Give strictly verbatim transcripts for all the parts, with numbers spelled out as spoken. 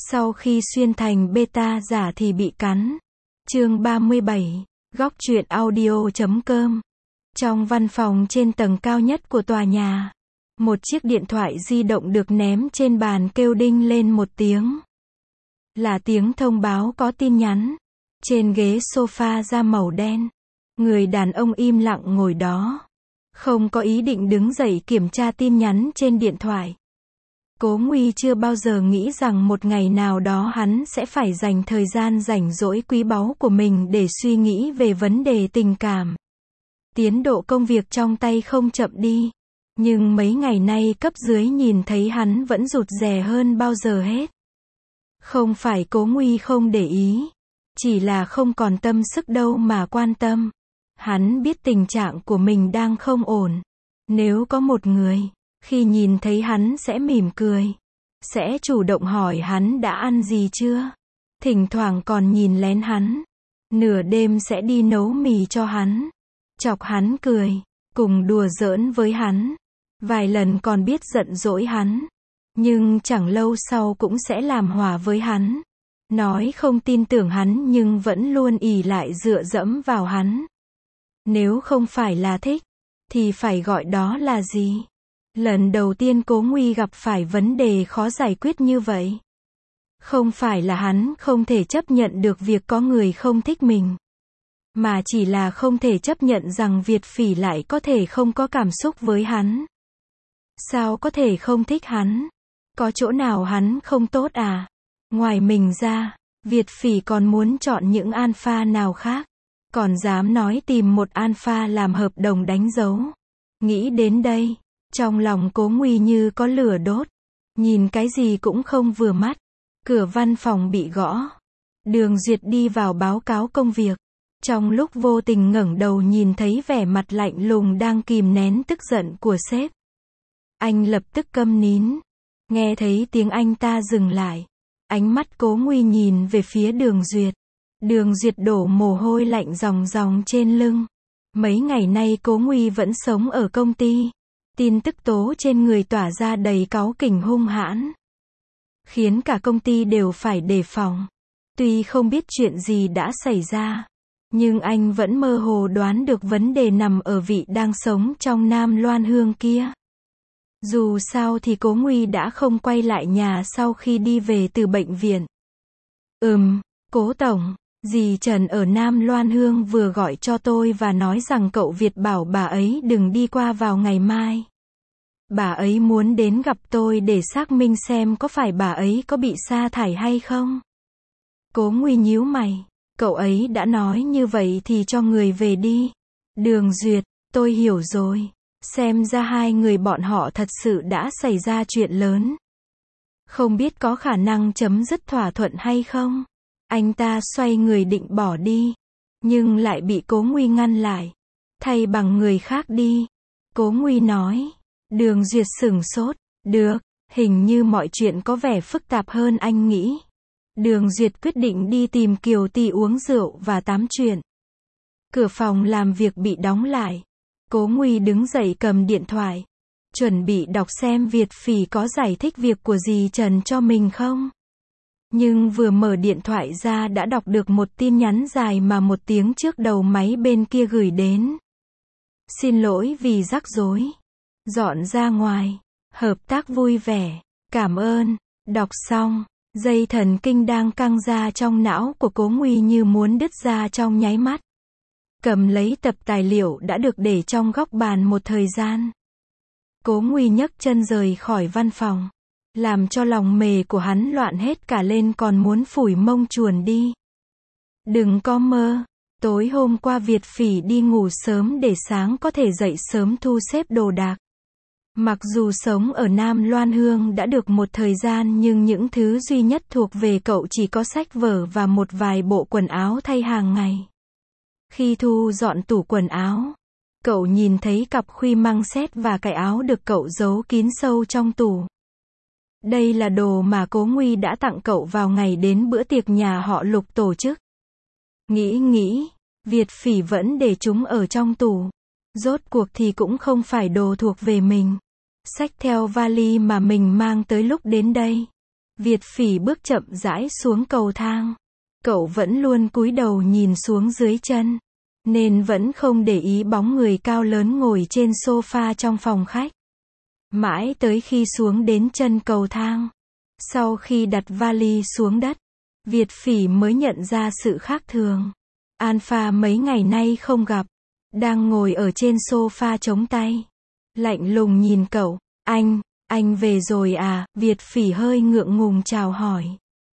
Sau khi xuyên thành beta giả thì bị cắn. Chương ba mươi bảy, góc truyện audio chấm com. Trong văn phòng trên tầng cao nhất của tòa nhà, một chiếc điện thoại di động được ném trên bàn kêu đinh lên một tiếng. Là tiếng thông báo có tin nhắn. Trên ghế sofa da màu đen, người đàn ông im lặng ngồi đó, không có ý định đứng dậy kiểm tra tin nhắn trên điện thoại. Cố Nguy chưa bao giờ nghĩ rằng một ngày nào đó hắn sẽ phải dành thời gian rảnh rỗi quý báu của mình để suy nghĩ về vấn đề tình cảm. Tiến độ công việc trong tay không chậm đi, nhưng mấy ngày nay cấp dưới nhìn thấy hắn vẫn rụt rè hơn bao giờ hết. Không phải Cố Nguy không để ý, chỉ là không còn tâm sức đâu mà quan tâm. Hắn biết tình trạng của mình đang không ổn. Nếu có một người, khi nhìn thấy hắn sẽ mỉm cười, sẽ chủ động hỏi hắn đã ăn gì chưa, thỉnh thoảng còn nhìn lén hắn, nửa đêm sẽ đi nấu mì cho hắn, chọc hắn cười, cùng đùa giỡn với hắn, vài lần còn biết giận dỗi hắn, nhưng chẳng lâu sau cũng sẽ làm hòa với hắn, nói không tin tưởng hắn nhưng vẫn luôn ỷ lại dựa dẫm vào hắn. Nếu không phải là thích, thì phải gọi đó là gì? Lần đầu tiên Cố Nguy gặp phải vấn đề khó giải quyết như vậy. Không phải là hắn không thể chấp nhận được việc có người không thích mình, mà chỉ là không thể chấp nhận rằng Việt Phỉ lại có thể không có cảm xúc với hắn. Sao có thể không thích hắn? Có chỗ nào hắn không tốt à? Ngoài mình ra, Việt Phỉ còn muốn chọn những alpha nào khác? Còn dám nói tìm một alpha làm hợp đồng đánh dấu. Nghĩ đến đây, trong lòng Cố Nguy như có lửa đốt. Nhìn cái gì cũng không vừa mắt. Cửa văn phòng bị gõ. Đường Duyệt đi vào báo cáo công việc. Trong lúc vô tình ngẩng đầu nhìn thấy vẻ mặt lạnh lùng đang kìm nén tức giận của sếp. Anh lập tức câm nín. Nghe thấy tiếng anh ta dừng lại. Ánh mắt Cố Nguy nhìn về phía Đường Duyệt. Đường Duyệt đổ mồ hôi lạnh ròng ròng trên lưng. Mấy ngày nay Cố Nguy vẫn sống ở công ty. Tin tức tố trên người tỏa ra đầy cáu kỉnh hung hãn, khiến cả công ty đều phải đề phòng. Tuy không biết chuyện gì đã xảy ra, nhưng anh vẫn mơ hồ đoán được vấn đề nằm ở vị đang sống trong Nam Loan Hương kia. Dù sao thì Cố Nguy đã không quay lại nhà sau khi đi về từ bệnh viện. Ừm, Cố Tổng, dì Trần ở Nam Loan Hương vừa gọi cho tôi và nói rằng cậu Việt bảo bà ấy đừng đi qua vào ngày mai. Bà ấy muốn đến gặp tôi để xác minh xem có phải bà ấy có bị sa thải hay không. Cố Nguy nhíu mày, cậu ấy đã nói như vậy thì cho người về đi. Đường Duyệt, tôi hiểu rồi. Xem ra hai người bọn họ thật sự đã xảy ra chuyện lớn. Không biết có khả năng chấm dứt thỏa thuận hay không? Anh ta xoay người định bỏ đi, nhưng lại bị Cố Nguy ngăn lại. Thay bằng người khác đi. Cố Nguy nói. Đường Duyệt sửng sốt. Được, hình như mọi chuyện có vẻ phức tạp hơn anh nghĩ. Đường Duyệt quyết định đi tìm Kiều Ti uống rượu và tám chuyện. Cửa phòng làm việc bị đóng lại. Cố Nguy đứng dậy cầm điện thoại, chuẩn bị đọc xem Việt Phỉ có giải thích việc của dì Trần cho mình không. Nhưng vừa mở điện thoại ra đã đọc được một tin nhắn dài mà một tiếng trước đầu máy bên kia gửi đến. Xin lỗi vì rắc rối. Dọn ra ngoài. Hợp tác vui vẻ. Cảm ơn. Đọc xong, dây thần kinh đang căng ra trong não của Cố Nguy như muốn đứt ra trong nháy mắt. Cầm lấy tập tài liệu đã được để trong góc bàn một thời gian. Cố Nguy nhấc chân rời khỏi văn phòng, làm cho lòng mề của hắn loạn hết cả lên còn muốn phủi mông chuồn đi. Đừng có mơ, tối hôm qua Việt Phỉ đi ngủ sớm để sáng có thể dậy sớm thu xếp đồ đạc. Mặc dù sống ở Nam Loan Hương đã được một thời gian nhưng những thứ duy nhất thuộc về cậu chỉ có sách vở và một vài bộ quần áo thay hàng ngày. Khi thu dọn tủ quần áo, cậu nhìn thấy cặp khuy măng xét và cái áo được cậu giấu kín sâu trong tủ. Đây là đồ mà Cố Nguy đã tặng cậu vào ngày đến bữa tiệc nhà họ Lục tổ chức. Nghĩ nghĩ, Việt Phỉ vẫn để chúng ở trong tủ. Rốt cuộc thì cũng không phải đồ thuộc về mình. Xách theo vali mà mình mang tới lúc đến đây. Việt Phỉ bước chậm rãi xuống cầu thang. Cậu vẫn luôn cúi đầu nhìn xuống dưới chân, nên vẫn không để ý bóng người cao lớn ngồi trên sofa trong phòng khách. Mãi tới khi xuống đến chân cầu thang, sau khi đặt vali xuống đất, Việt Phỉ mới nhận ra sự khác thường. Alpha mấy ngày nay không gặp, đang ngồi ở trên sofa chống tay, lạnh lùng nhìn cậu. Anh, anh về rồi à? Việt Phỉ hơi ngượng ngùng chào hỏi.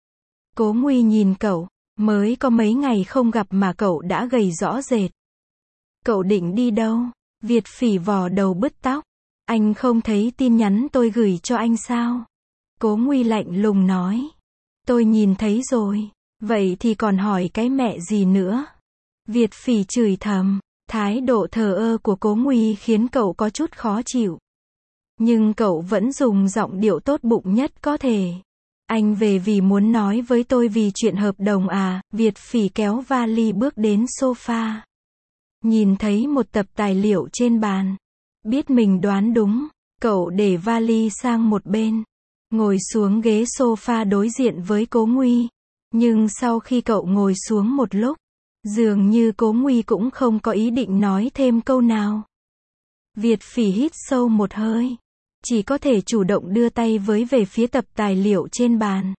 Cố Nguy nhìn cậu, mới có mấy ngày không gặp mà cậu đã gầy rõ rệt. Cậu định đi đâu? Việt Phỉ vò đầu bứt tóc. Anh không thấy tin nhắn tôi gửi cho anh sao? Cố Nguy lạnh lùng nói. Tôi nhìn thấy rồi. Vậy thì còn hỏi cái mẹ gì nữa? Việt Phỉ chửi thầm. Thái độ thờ ơ của Cố Nguy khiến cậu có chút khó chịu. Nhưng cậu vẫn dùng giọng điệu tốt bụng nhất có thể. Anh về vì muốn nói với tôi vì chuyện hợp đồng à? Việt Phỉ kéo vali bước đến sofa. Nhìn thấy một tập tài liệu trên bàn. Biết mình đoán đúng, cậu để vali sang một bên, ngồi xuống ghế sofa đối diện với Cố Nguy. Nhưng sau khi cậu ngồi xuống một lúc, dường như Cố Nguy cũng không có ý định nói thêm câu nào. Việt Phỉ hít sâu một hơi, chỉ có thể chủ động đưa tay với về phía tập tài liệu trên bàn.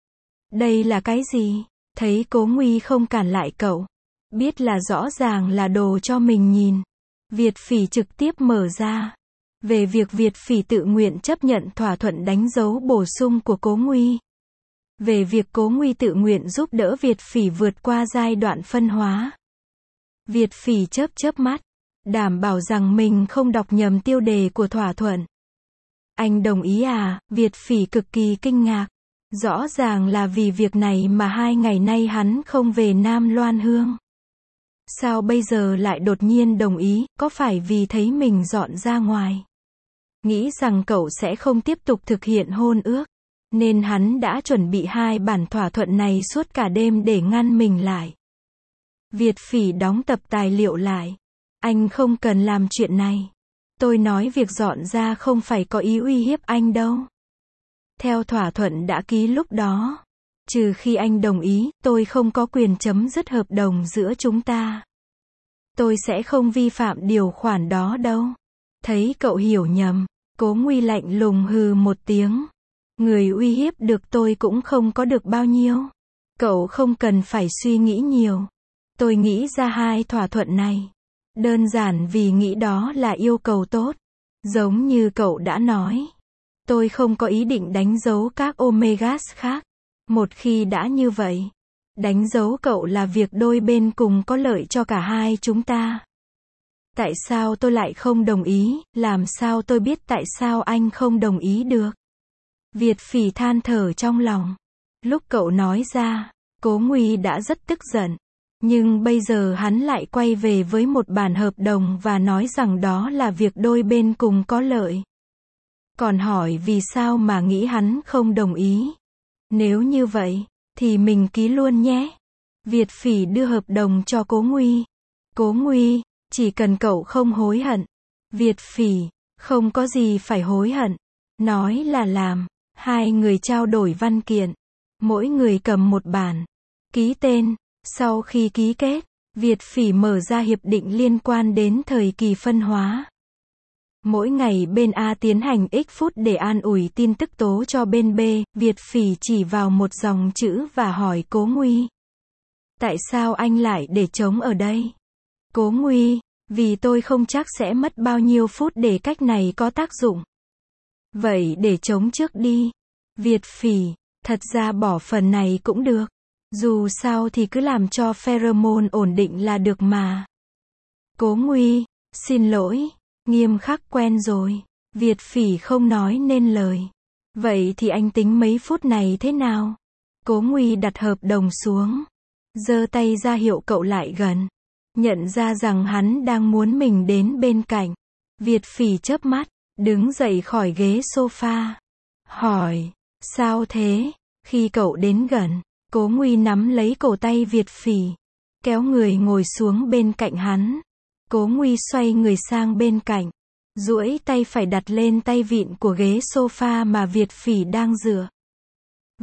Đây là cái gì? Thấy Cố Nguy không cản lại cậu, biết là rõ ràng là đồ cho mình nhìn, Việt Phỉ trực tiếp mở ra. Về việc Việt Phỉ tự nguyện chấp nhận thỏa thuận đánh dấu bổ sung của Cố Nguy. Về việc Cố Nguy tự nguyện giúp đỡ Việt Phỉ vượt qua giai đoạn phân hóa. Việt Phỉ chớp chớp mắt, đảm bảo rằng mình không đọc nhầm tiêu đề của thỏa thuận. Anh đồng ý à? Việt Phỉ cực kỳ kinh ngạc. Rõ ràng là vì việc này mà hai ngày nay hắn không về Nam Loan Hương. Sao bây giờ lại đột nhiên đồng ý? Có phải vì thấy mình dọn ra ngoài, nghĩ rằng cậu sẽ không tiếp tục thực hiện hôn ước, nên hắn đã chuẩn bị hai bản thỏa thuận này suốt cả đêm để ngăn mình lại. Việt Phỉ đóng tập tài liệu lại. Anh không cần làm chuyện này. Tôi nói việc dọn ra không phải có ý uy hiếp anh đâu. Theo thỏa thuận đã ký lúc đó, trừ khi anh đồng ý, tôi không có quyền chấm dứt hợp đồng giữa chúng ta. Tôi sẽ không vi phạm điều khoản đó đâu. Thấy cậu hiểu nhầm, Cố Nguy lạnh lùng hừ một tiếng. Người uy hiếp được tôi cũng không có được bao nhiêu. Cậu không cần phải suy nghĩ nhiều. Tôi nghĩ ra hai thỏa thuận này. Đơn giản vì nghĩ đó là yêu cầu tốt. Giống như cậu đã nói. Tôi không có ý định đánh dấu các omegas khác. Một khi đã như vậy, đánh dấu cậu là việc đôi bên cùng có lợi cho cả hai chúng ta. Tại sao tôi lại không đồng ý? Làm sao tôi biết tại sao anh không đồng ý được? Việt Phỉ than thở trong lòng. Lúc cậu nói ra, Cố Nguy đã rất tức giận. Nhưng bây giờ hắn lại quay về với một bản hợp đồng và nói rằng đó là việc đôi bên cùng có lợi. Còn hỏi vì sao mà nghĩ hắn không đồng ý. Nếu như vậy, thì mình ký luôn nhé. Việt Phỉ đưa hợp đồng cho Cố Nguy. Cố Nguy, chỉ cần cậu không hối hận. Việt Phỉ, không có gì phải hối hận. Nói là làm. Hai người trao đổi văn kiện. Mỗi người cầm một bản. Ký tên. Sau khi ký kết, Việt Phỉ mở ra hiệp định liên quan đến thời kỳ phân hóa. Mỗi ngày bên A tiến hành x phút để an ủi tin tức tố cho bên B, Việt Phỉ chỉ vào một dòng chữ và hỏi Cố Nguy. Tại sao anh lại để trống ở đây? Cố Nguy, vì tôi không chắc sẽ mất bao nhiêu phút để cách này có tác dụng. Vậy để trống trước đi. Việt Phỉ, thật ra bỏ phần này cũng được. Dù sao thì cứ làm cho pheromone ổn định là được mà. Cố Nguy, xin lỗi, nghiêm khắc quen rồi. Việt Phỉ không nói nên lời. Vậy thì anh tính mấy phút này thế nào? Cố Nguy đặt hợp đồng xuống, giơ tay ra hiệu cậu lại gần. Nhận ra rằng hắn đang muốn mình đến bên cạnh. Việt Phỉ chớp mắt, đứng dậy khỏi ghế sofa. Hỏi, sao thế? Khi cậu đến gần, Cố Nguy nắm lấy cổ tay Việt Phỉ, kéo người ngồi xuống bên cạnh hắn. Cố Nguy xoay người sang bên cạnh, duỗi tay phải đặt lên tay vịn của ghế sofa mà Việt Phỉ đang dựa.